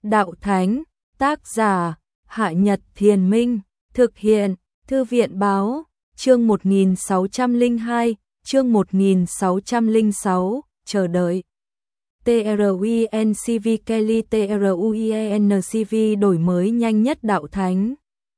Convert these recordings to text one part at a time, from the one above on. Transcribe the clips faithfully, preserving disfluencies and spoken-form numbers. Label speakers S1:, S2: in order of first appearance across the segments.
S1: Đạo Thánh, tác giả, Hạ Nhật Thiền Minh, thực hiện, Thư viện Báo, chương một nghìn sáu trăm lẻ hai, chương một nghìn sáu trăm lẻ sáu, chờ đợi. TRUINCV Kelly TRUIENCV đổi mới nhanh nhất Đạo Thánh.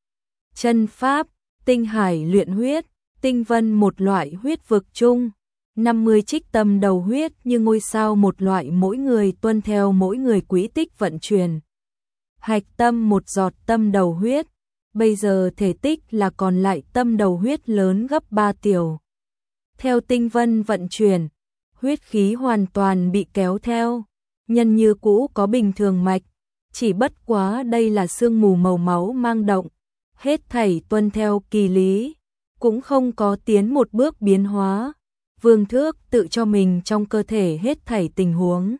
S1: Chân Pháp, tinh hải luyện huyết, tinh vân một loại huyết vực chung. năm mươi trích tâm đầu huyết như ngôi sao một loại mỗi người tuân theo mỗi người quỹ tích vận chuyển. Hạch tâm một giọt tâm đầu huyết, bây giờ thể tích là còn lại tâm đầu huyết lớn gấp ba tiểu. Theo tinh vân vận chuyển, huyết khí hoàn toàn bị kéo theo, nhân như cũ có bình thường mạch, chỉ bất quá đây là sương mù màu máu mang động, hết thảy tuân theo kỳ lý, cũng không có tiến một bước biến hóa. Vương Thước tự cho mình trong cơ thể hết thảy tình huống,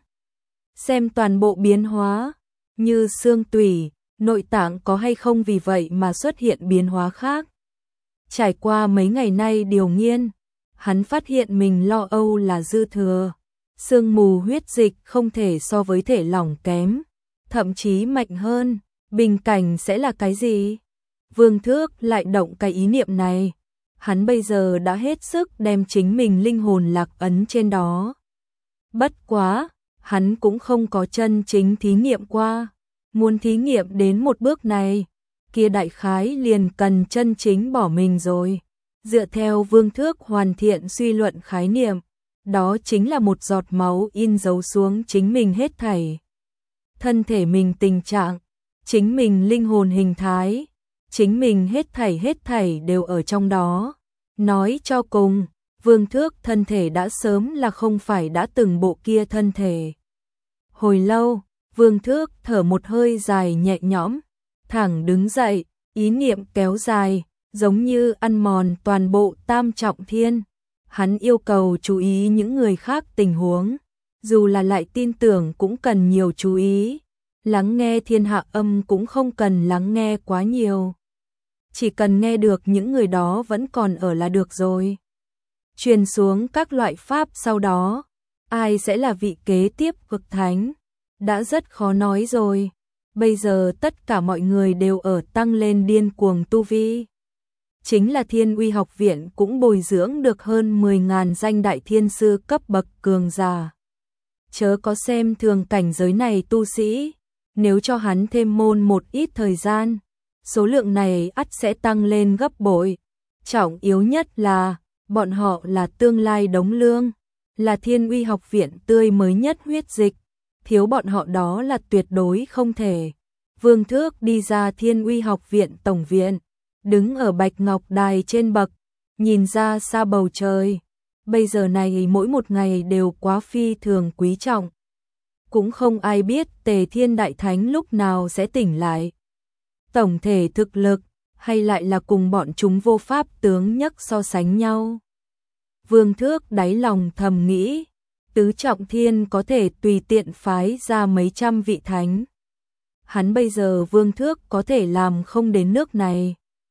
S1: xem toàn bộ biến hóa, như xương tủy, nội tạng có hay không vì vậy mà xuất hiện biến hóa khác. Trải qua mấy ngày nay điều nghiên, hắn phát hiện mình lo âu là dư thừa, sương mù huyết dịch không thể so với thể lỏng kém, thậm chí mạnh hơn, bình cảnh sẽ là cái gì? Vương Thước lại động cái ý niệm này. Hắn bây giờ đã hết sức đem chính mình linh hồn lạc ấn trên đó. Bất quá, hắn cũng không có chân chính thí nghiệm qua. Muốn thí nghiệm đến một bước này, kia đại khái liền cần chân chính bỏ mình rồi. Dựa theo Vương Thước hoàn thiện suy luận khái niệm, đó chính là một giọt máu in dấu xuống chính mình hết thảy. Thân thể mình tình trạng, chính mình linh hồn hình thái, chính mình hết thảy hết thảy đều ở trong đó. Nói cho cùng, Vương Thước thân thể đã sớm là không phải đã từng bộ kia thân thể. Hồi lâu, Vương Thước thở một hơi dài nhẹ nhõm, thẳng đứng dậy, ý niệm kéo dài, giống như ăn mòn toàn bộ tam trọng thiên. Hắn yêu cầu chú ý những người khác tình huống, dù là lại tin tưởng cũng cần nhiều chú ý, lắng nghe thiên hạ âm cũng không cần lắng nghe quá nhiều. Chỉ cần nghe được những người đó vẫn còn ở là được rồi. Truyền xuống các loại pháp sau đó, ai sẽ là vị kế tiếp cực thánh, đã rất khó nói rồi. Bây giờ tất cả mọi người đều ở tăng lên điên cuồng tu vi. Chính là Thiên Uy học viện cũng bồi dưỡng được hơn mười nghìn danh đại thiên sư cấp bậc cường giả. Chớ có xem thường cảnh giới này tu sĩ, nếu cho hắn thêm môn một ít thời gian, số lượng này ắt sẽ tăng lên gấp bội. Trọng yếu nhất là, bọn họ là tương lai đống lương, là Thiên Uy học viện tươi mới nhất huyết dịch, thiếu bọn họ đó là tuyệt đối không thể. Vương Thước đi ra Thiên Uy học viện tổng viện, đứng ở bạch ngọc đài trên bậc, nhìn ra xa bầu trời. Bây giờ này mỗi một ngày đều quá phi thường quý trọng. Cũng không ai biết Tề Thiên Đại Thánh lúc nào sẽ tỉnh lại. Tổng thể thực lực, hay lại là cùng bọn chúng vô pháp tướng nhất so sánh nhau. Vương Thước đáy lòng thầm nghĩ, tứ trọng thiên có thể tùy tiện phái ra mấy trăm vị thánh. Hắn bây giờ Vương Thước có thể làm không đến nước này.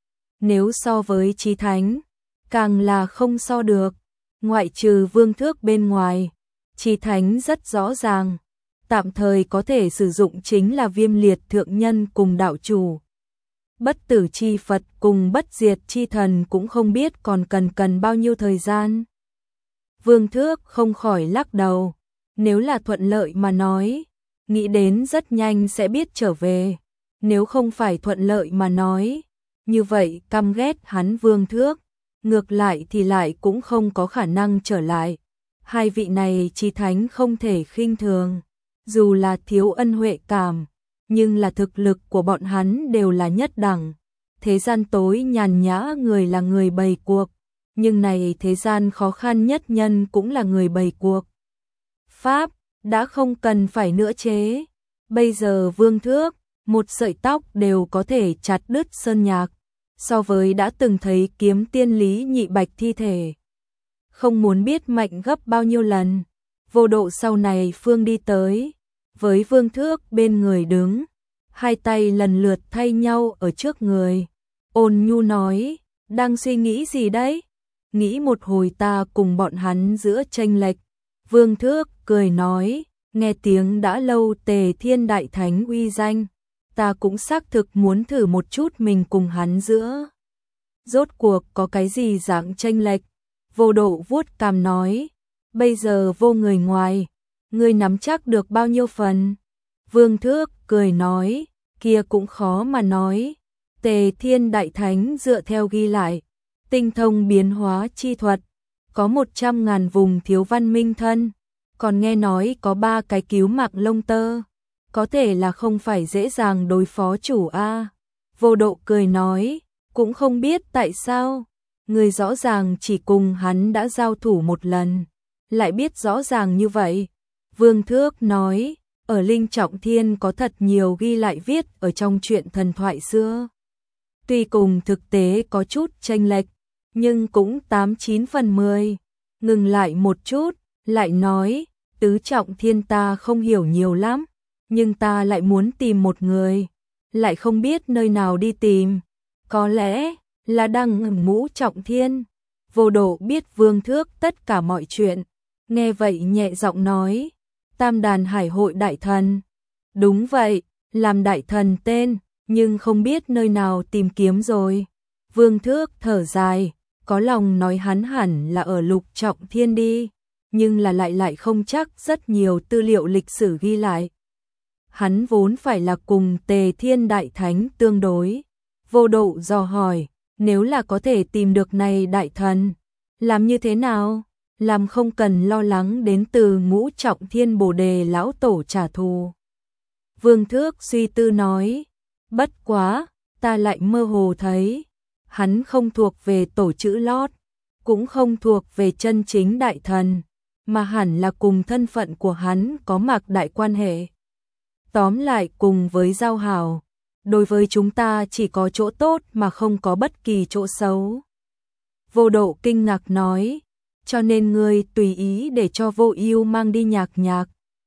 S1: Nếu so với chí thánh, càng là không so được. Ngoại trừ Vương Thước bên ngoài, chí thánh rất rõ ràng, tạm thời có thể sử dụng chính là Viêm Liệt thượng nhân cùng đạo chủ. Bất tử chi Phật cùng bất diệt chi thần cũng không biết còn cần cần bao nhiêu thời gian. Vương Thước không khỏi lắc đầu, nếu là thuận lợi mà nói, nghĩ đến rất nhanh sẽ biết trở về, nếu không phải thuận lợi mà nói, như vậy căm ghét hắn Vương Thước, ngược lại thì lại cũng không có khả năng trở lại. Hai vị này chí thánh không thể khinh thường, dù là thiếu ân huệ cảm, nhưng là thực lực của bọn hắn đều là nhất đẳng. Thế gian tối nhàn nhã người là người bày cuộc, nhưng này thế gian khó khăn nhất nhân cũng là người bày cuộc. Pháp, đã không cần phải nữa chế. Bây giờ Vương Thước, một sợi tóc đều có thể chặt đứt sơn nhạc, so với đã từng thấy kiếm tiên Lý Nhị Bạch thi thể. Không muốn biết mạnh gấp bao nhiêu lần. Vô Độ sau này phương đi tới, với Vương Thước bên người đứng, hai tay lần lượt thay nhau ở trước người. Ôn nhu nói, đang suy nghĩ gì đấy? Nghĩ một hồi ta cùng bọn hắn giữa chênh lệch. Vương Thước cười nói, nghe tiếng đã lâu Tề Thiên Đại Thánh uy danh, ta cũng xác thực muốn thử một chút mình cùng hắn giữa. Rốt cuộc có cái gì dạng chênh lệch? Vô Độ vuốt cằm nói, bây giờ vô người ngoài, ngươi nắm chắc được bao nhiêu phần? Vương Thước cười nói, kia cũng khó mà nói. Tề Thiên Đại Thánh dựa theo ghi lại, tinh thông biến hóa chi thuật, có một trăm ngàn vùng thiếu văn minh thân, còn nghe nói có ba cái cứu mạng lông tơ, có thể là không phải dễ dàng đối phó chủ a. Vô Độ cười nói, cũng không biết tại sao, người rõ ràng chỉ cùng hắn đã giao thủ một lần, lại biết rõ ràng như vậy. Vương Thước nói, ở Linh Trọng Thiên có thật nhiều ghi lại viết ở trong truyện thần thoại xưa. Tuy cùng thực tế có chút chênh lệch, nhưng cũng tám chín phần mười. Ngừng lại một chút, lại nói, tứ trọng thiên ta không hiểu nhiều lắm, nhưng ta lại muốn tìm một người, lại không biết nơi nào đi tìm. Có lẽ là đang ở ngũ trọng thiên. Vô Độ biết Vương Thước tất cả mọi chuyện, nghe vậy nhẹ giọng nói, Tam Đàn Hải Hội đại thần. Đúng vậy, làm đại thần tên, nhưng không biết nơi nào tìm kiếm rồi. Vương Thước thở dài, có lòng nói hắn hẳn là ở lục trọng thiên đi, nhưng là lại lại không chắc, rất nhiều tư liệu lịch sử ghi lại. Hắn vốn phải là cùng Tề Thiên Đại Thánh tương đối. Vô Độ dò hỏi, nếu là có thể tìm được này đại thần, làm như thế nào? Làm không cần lo lắng đến từ ngũ trọng thiên Bồ Đề lão tổ trả thù. Vương Thước suy tư nói, bất quá, ta lại mơ hồ thấy, hắn không thuộc về tổ chữ lót, cũng không thuộc về chân chính đại thần, mà hẳn là cùng thân phận của hắn có mạc đại quan hệ. Tóm lại cùng với giao hảo, đối với chúng ta chỉ có chỗ tốt mà không có bất kỳ chỗ xấu. Vô Độ kinh ngạc nói, cho nên ngươi tùy ý để cho Vô Ưu mang đi Nhạc Nhạc.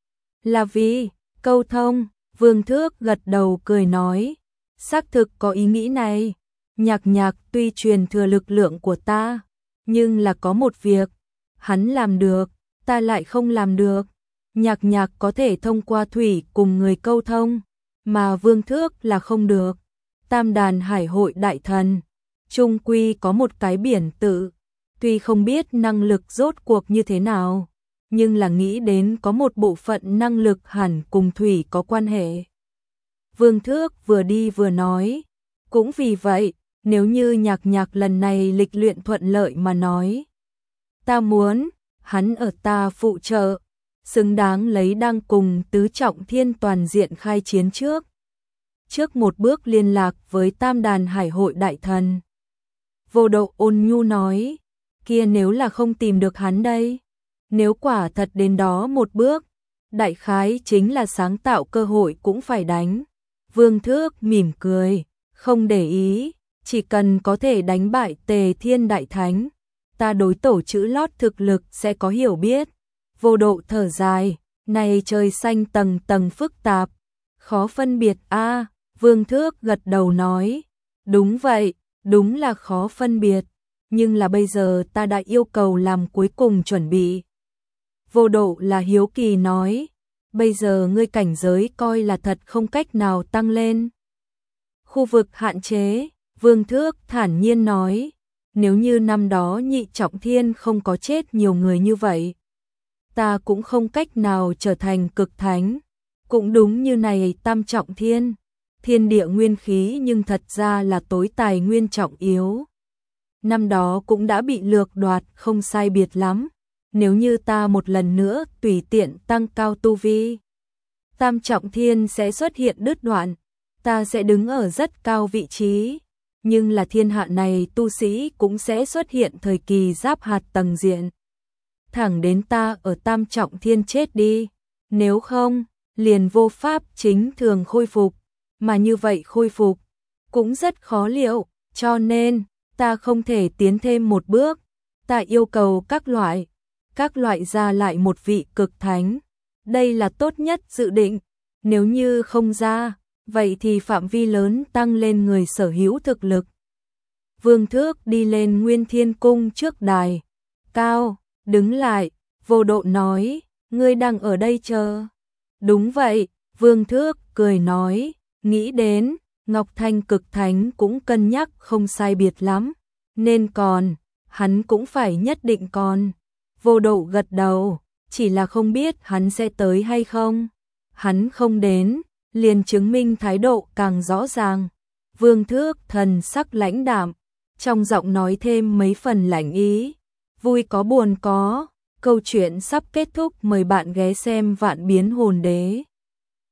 S1: Là vì câu thông. Vương Thước gật đầu cười nói, xác thực có ý nghĩ này. Nhạc Nhạc tuy truyền thừa lực lượng của ta, nhưng là có một việc, hắn làm được, ta lại không làm được. Nhạc Nhạc có thể thông qua thủy cùng người câu thông, mà Vương Thước là không được. Tam Đàn Hải Hội đại thần, chung quy có một cái biển tự, tuy không biết năng lực rốt cuộc như thế nào, nhưng là nghĩ đến có một bộ phận năng lực hẳn cùng thủy có quan hệ. Vương Thước vừa đi vừa nói, cũng vì vậy, nếu như Nhạc Nhạc lần này lịch luyện thuận lợi mà nói, ta muốn hắn ở ta phụ trợ, xứng đáng lấy đang cùng tứ trọng thiên toàn diện khai chiến trước. Trước một bước liên lạc với Tam Đàn Hải Hội đại thần. Vô Độ ôn nhu nói, kia nếu là không tìm được hắn đây, nếu quả thật đến đó một bước, đại khái chính là sáng tạo cơ hội cũng phải đánh. Vương Thước mỉm cười, không để ý, chỉ cần có thể đánh bại Tề Thiên Đại Thánh, ta đối tổ chữ lót thực lực sẽ có hiểu biết. Vô Độ thở dài, này trời xanh tầng tầng phức tạp, khó phân biệt a. Vương Thước gật đầu nói, đúng vậy, đúng là khó phân biệt, nhưng là bây giờ ta đã yêu cầu làm cuối cùng chuẩn bị. Vô Độ là hiếu kỳ nói, bây giờ ngươi cảnh giới coi là thật không cách nào tăng lên. Khu vực hạn chế, Vương Thước thản nhiên nói, nếu như năm đó nhị trọng thiên không có chết nhiều người như vậy, ta cũng không cách nào trở thành cực thánh. Cũng đúng như này tam trọng thiên, thiên địa nguyên khí nhưng thật ra là tối tài nguyên trọng yếu. Năm đó cũng đã bị lược đoạt không sai biệt lắm, nếu như ta một lần nữa tùy tiện tăng cao tu vi, tam trọng thiên sẽ xuất hiện đứt đoạn, ta sẽ đứng ở rất cao vị trí, nhưng là thiên hạ này tu sĩ cũng sẽ xuất hiện thời kỳ giáp hạt tầng diện. Thẳng đến ta ở tam trọng thiên chết đi, nếu không, liền vô pháp chính thường khôi phục, mà như vậy khôi phục cũng rất khó liệu, cho nên ta không thể tiến thêm một bước, ta yêu cầu các loại, các loại ra lại một vị cực thánh, đây là tốt nhất dự định, nếu như không ra, vậy thì phạm vi lớn tăng lên người sở hữu thực lực. Vương Thước đi lên Nguyên Thiên Cung trước đài, cao, đứng lại, Vô Độ nói, ngươi đang ở đây chờ. Đúng vậy, Vương Thước cười nói, nghĩ đến, Ngọc Thanh Cực Thánh cũng cân nhắc không sai biệt lắm, nên còn, hắn cũng phải nhất định còn. Vô Độ gật đầu, chỉ là không biết hắn sẽ tới hay không. Hắn không đến, liền chứng minh thái độ càng rõ ràng. Vương Thước thần sắc lãnh đạm, trong giọng nói thêm mấy phần lạnh ý. Vui có buồn có, câu chuyện sắp kết thúc, mời bạn ghé xem Vạn Biến Hồn Đế.